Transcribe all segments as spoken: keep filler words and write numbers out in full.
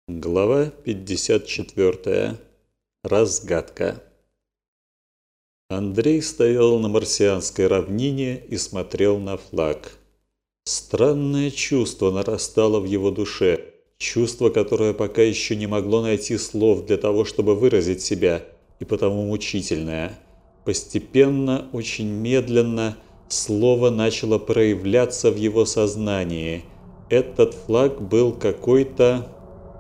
Глава пятьдесят четвёртая. Разгадка. Андрей стоял на марсианской равнине и смотрел на флаг. Странное чувство нарастало в его душе, чувство, которое пока еще не могло найти слов для того, чтобы выразить себя, и потому мучительное. Постепенно, очень медленно, слово начало проявляться в его сознании. Этот флаг был какой-то...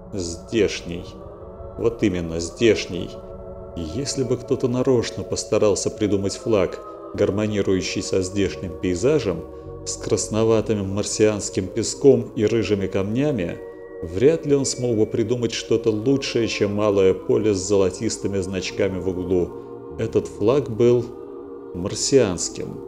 здешний. Вот именно, здешний. И если бы кто-то нарочно постарался придумать флаг, гармонирующий со здешним пейзажем, с красноватым марсианским песком и рыжими камнями, вряд ли он смог бы придумать что-то лучшее, чем малое поле с золотистыми значками в углу. Этот флаг был марсианским.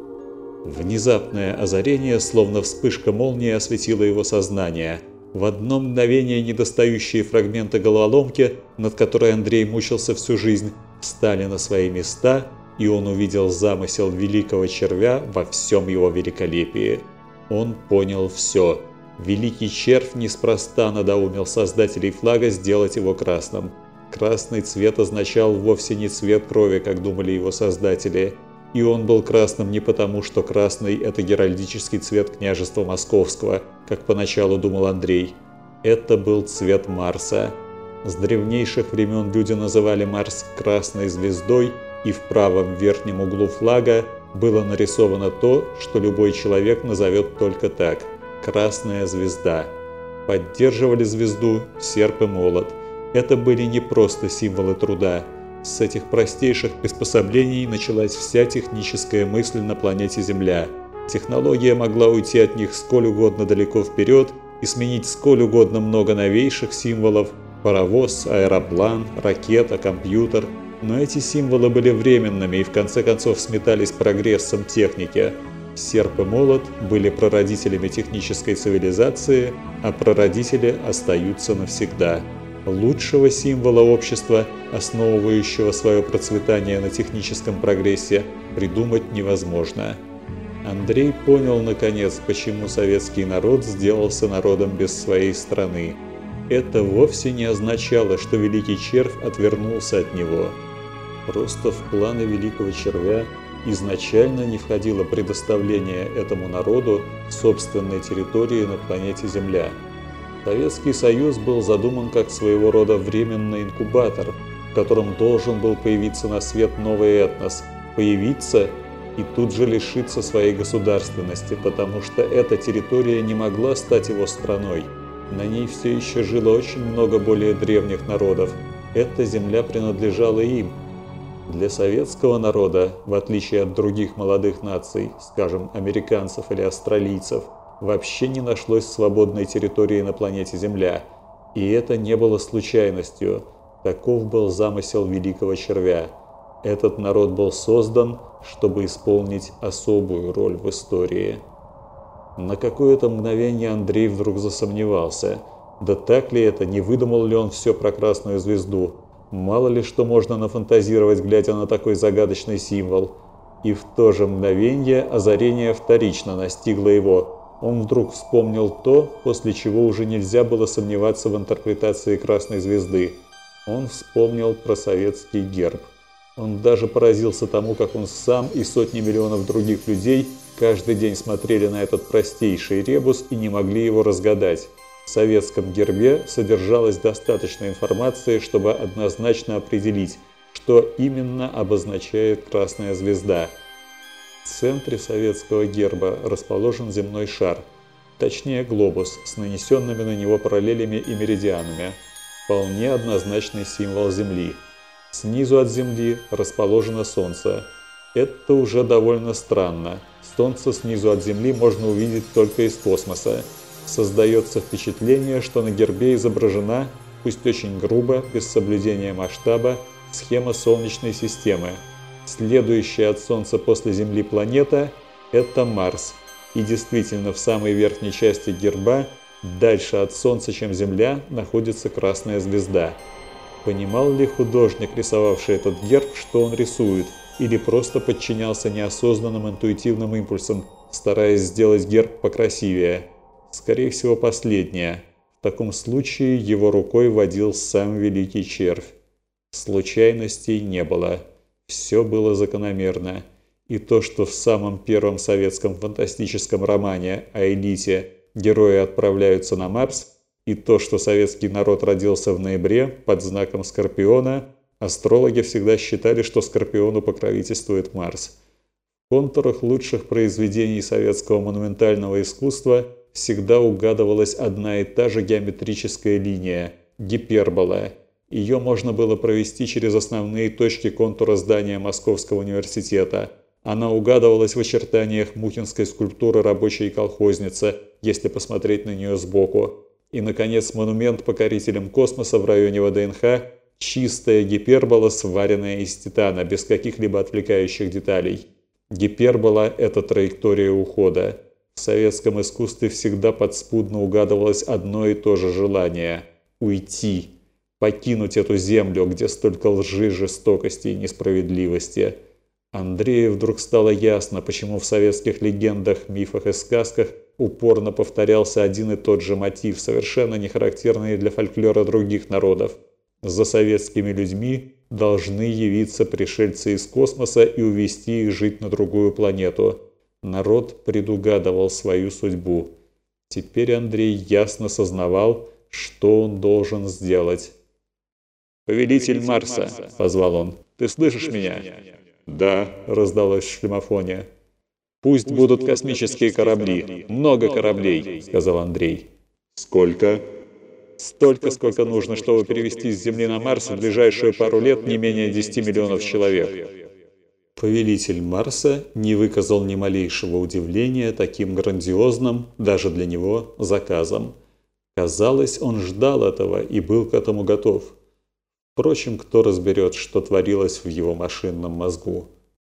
Внезапное озарение, словно вспышка молнии, осветило его сознание. В одно мгновение недостающие фрагменты головоломки, над которой Андрей мучился всю жизнь, встали на свои места, и он увидел замысел великого червя во всем его великолепии. Он понял все. Великий червь неспроста надоумил создателей флага сделать его красным. Красный цвет означал вовсе не цвет крови, как думали его создатели. И он был красным не потому, что красный – это геральдический цвет княжества Московского, как поначалу думал Андрей. Это был цвет Марса. С древнейших времен люди называли Марс красной звездой, и в правом верхнем углу флага было нарисовано то, что любой человек назовет только так – красная звезда. Поддерживали звезду серп и молот. Это были не просто символы труда. С этих простейших приспособлений началась вся техническая мысль на планете Земля. Технология могла уйти от них сколь угодно далеко вперед и сменить сколь угодно много новейших символов – паровоз, аэроплан, ракета, компьютер. Но эти символы были временными и в конце концов сметались прогрессом техники. Серп и молот были прародителями технической цивилизации, а прародители остаются навсегда. Лучшего символа общества, основывающего свое процветание на техническом прогрессе, придумать невозможно. Андрей понял, наконец, почему советский народ сделался народом без своей страны. Это вовсе не означало, что великий червь отвернулся от него. Просто в планы великого червя изначально не входило предоставление этому народу собственной территории на планете Земля. Советский Союз был задуман как своего рода временный инкубатор, в котором должен был появиться на свет новый этнос, появиться и тут же лишиться своей государственности, потому что эта территория не могла стать его страной. На ней все еще жило очень много более древних народов. Эта земля принадлежала им. Для советского народа, в отличие от других молодых наций, скажем, американцев или австралийцев, вообще не нашлось свободной территории на планете Земля. И это не было случайностью. Таков был замысел великого червя. Этот народ был создан, чтобы исполнить особую роль в истории. На какое-то мгновение Андрей вдруг засомневался. Да так ли это, не выдумал ли он все про красную звезду? Мало ли что можно нафантазировать, глядя на такой загадочный символ. И в то же мгновение озарение вторично настигло его. Он вдруг вспомнил то, после чего уже нельзя было сомневаться в интерпретации красной звезды. Он вспомнил про советский герб. Он даже поразился тому, как он сам и сотни миллионов других людей каждый день смотрели на этот простейший ребус и не могли его разгадать. В советском гербе содержалось достаточно информации, чтобы однозначно определить, что именно обозначает красная звезда. В центре советского герба расположен земной шар, точнее глобус с нанесенными на него параллелями и меридианами. Вполне однозначный символ Земли. Снизу от Земли расположено Солнце. Это уже довольно странно. Солнце снизу от Земли можно увидеть только из космоса. Создается впечатление, что на гербе изображена, пусть очень грубо, без соблюдения масштаба, схема Солнечной системы. Следующая от Солнца после Земли планета – это Марс. И действительно, в самой верхней части герба, дальше от Солнца, чем Земля, находится красная звезда. Понимал ли художник, рисовавший этот герб, что он рисует, или просто подчинялся неосознанным интуитивным импульсам, стараясь сделать герб покрасивее? Скорее всего, последнее. В таком случае его рукой водил сам Великий Червь. Случайностей не было. Все было закономерно. И то, что в самом первом советском фантастическом романе о элите герои отправляются на Марс, и то, что советский народ родился в ноябре под знаком Скорпиона, астрологи всегда считали, что Скорпиону покровительствует Марс. В контурах лучших произведений советского монументального искусства всегда угадывалась одна и та же геометрическая линия – гипербола. Ее можно было провести через основные точки контура здания Московского университета. Она угадывалась в очертаниях мухинской скульптуры «Рабочая колхозница», если посмотреть на нее сбоку. И, наконец, монумент покорителям космоса в районе ВДНХ – чистая гипербола, сваренная из титана, без каких-либо отвлекающих деталей. Гипербола – это траектория ухода. В советском искусстве всегда подспудно угадывалось одно и то же желание – уйти, покинуть эту землю, где столько лжи, жестокости и несправедливости. Андрею вдруг стало ясно, почему в советских легендах, мифах и сказках упорно повторялся один и тот же мотив, совершенно не характерный для фольклора других народов. За советскими людьми должны явиться пришельцы из космоса и увезти их жить на другую планету. Народ предугадывал свою судьбу. Теперь Андрей ясно сознавал, что он должен сделать. «Повелитель Марса!» – позвал он. «Ты слышишь меня?» «Да», – раздалось в шлемофоне. «Пусть будут космические корабли. Много кораблей», – сказал Андрей. «Сколько?» «Столько, сколько нужно, чтобы перевести с Земли на Марс в ближайшую пару лет не менее десяти миллионов человек». Повелитель Марса не выказал ни малейшего удивления таким грандиозным, даже для него, заказом. Казалось, он ждал этого и был к этому готов. Впрочем, кто разберет, что творилось в его машинном мозгу.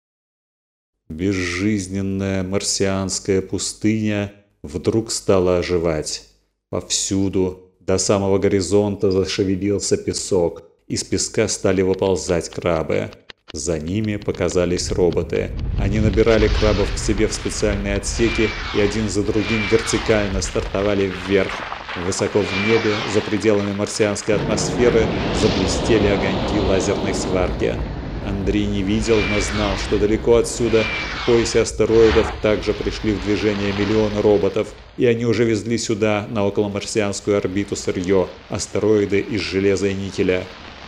Безжизненная марсианская пустыня вдруг стала оживать. Повсюду, до самого горизонта, зашевелился песок. Из песка стали выползать крабы. За ними показались роботы. Они набирали крабов к себе в специальные отсеки и один за другим вертикально стартовали вверх. Высоко в небе, за пределами марсианской атмосферы, заблестели огоньки лазерной сварки. Андрей не видел, но знал, что далеко отсюда, в поясе астероидов, также пришли в движение миллионы роботов, и они уже везли сюда, на околомарсианскую орбиту, сырье, астероиды из железа и никеля.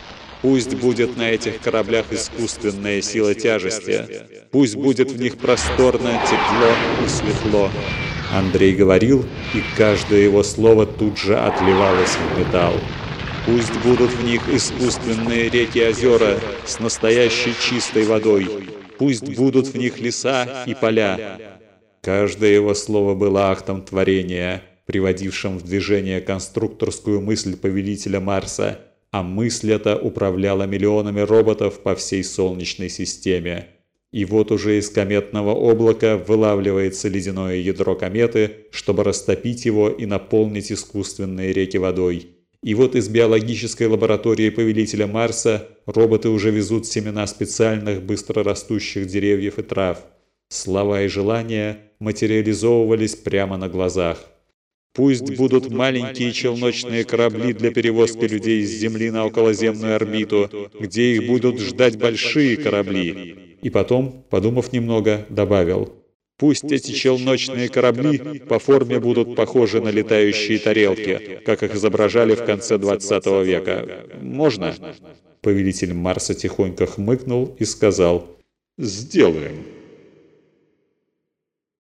Пусть будет на этих кораблях искусственная сила тяжести, пусть будет в них просторно, тепло и светло. Андрей говорил, и каждое его слово тут же отливалось в металл. Пусть будут в них искусственные реки и озера с настоящей чистой водой. Пусть будут в них леса и поля. Каждое его слово было актом творения, приводившим в движение конструкторскую мысль повелителя Марса, а мысль эта управляла миллионами роботов по всей Солнечной системе. И вот уже из кометного облака вылавливается ледяное ядро кометы, чтобы растопить его и наполнить искусственные реки водой. И вот из биологической лаборатории повелителя Марса роботы уже везут семена специальных быстрорастущих деревьев и трав. Слова и желания материализовывались прямо на глазах. Пусть будут маленькие челночные корабли для перевозки людей с Земли на околоземную орбиту, где их будут ждать большие корабли. И потом, подумав немного, добавил: пусть эти челночные корабли по форме будут похожи на летающие тарелки, как их изображали в конце двадцатого века. Можно? Повелитель Марса тихонько хмыкнул и сказал: «Сделаем».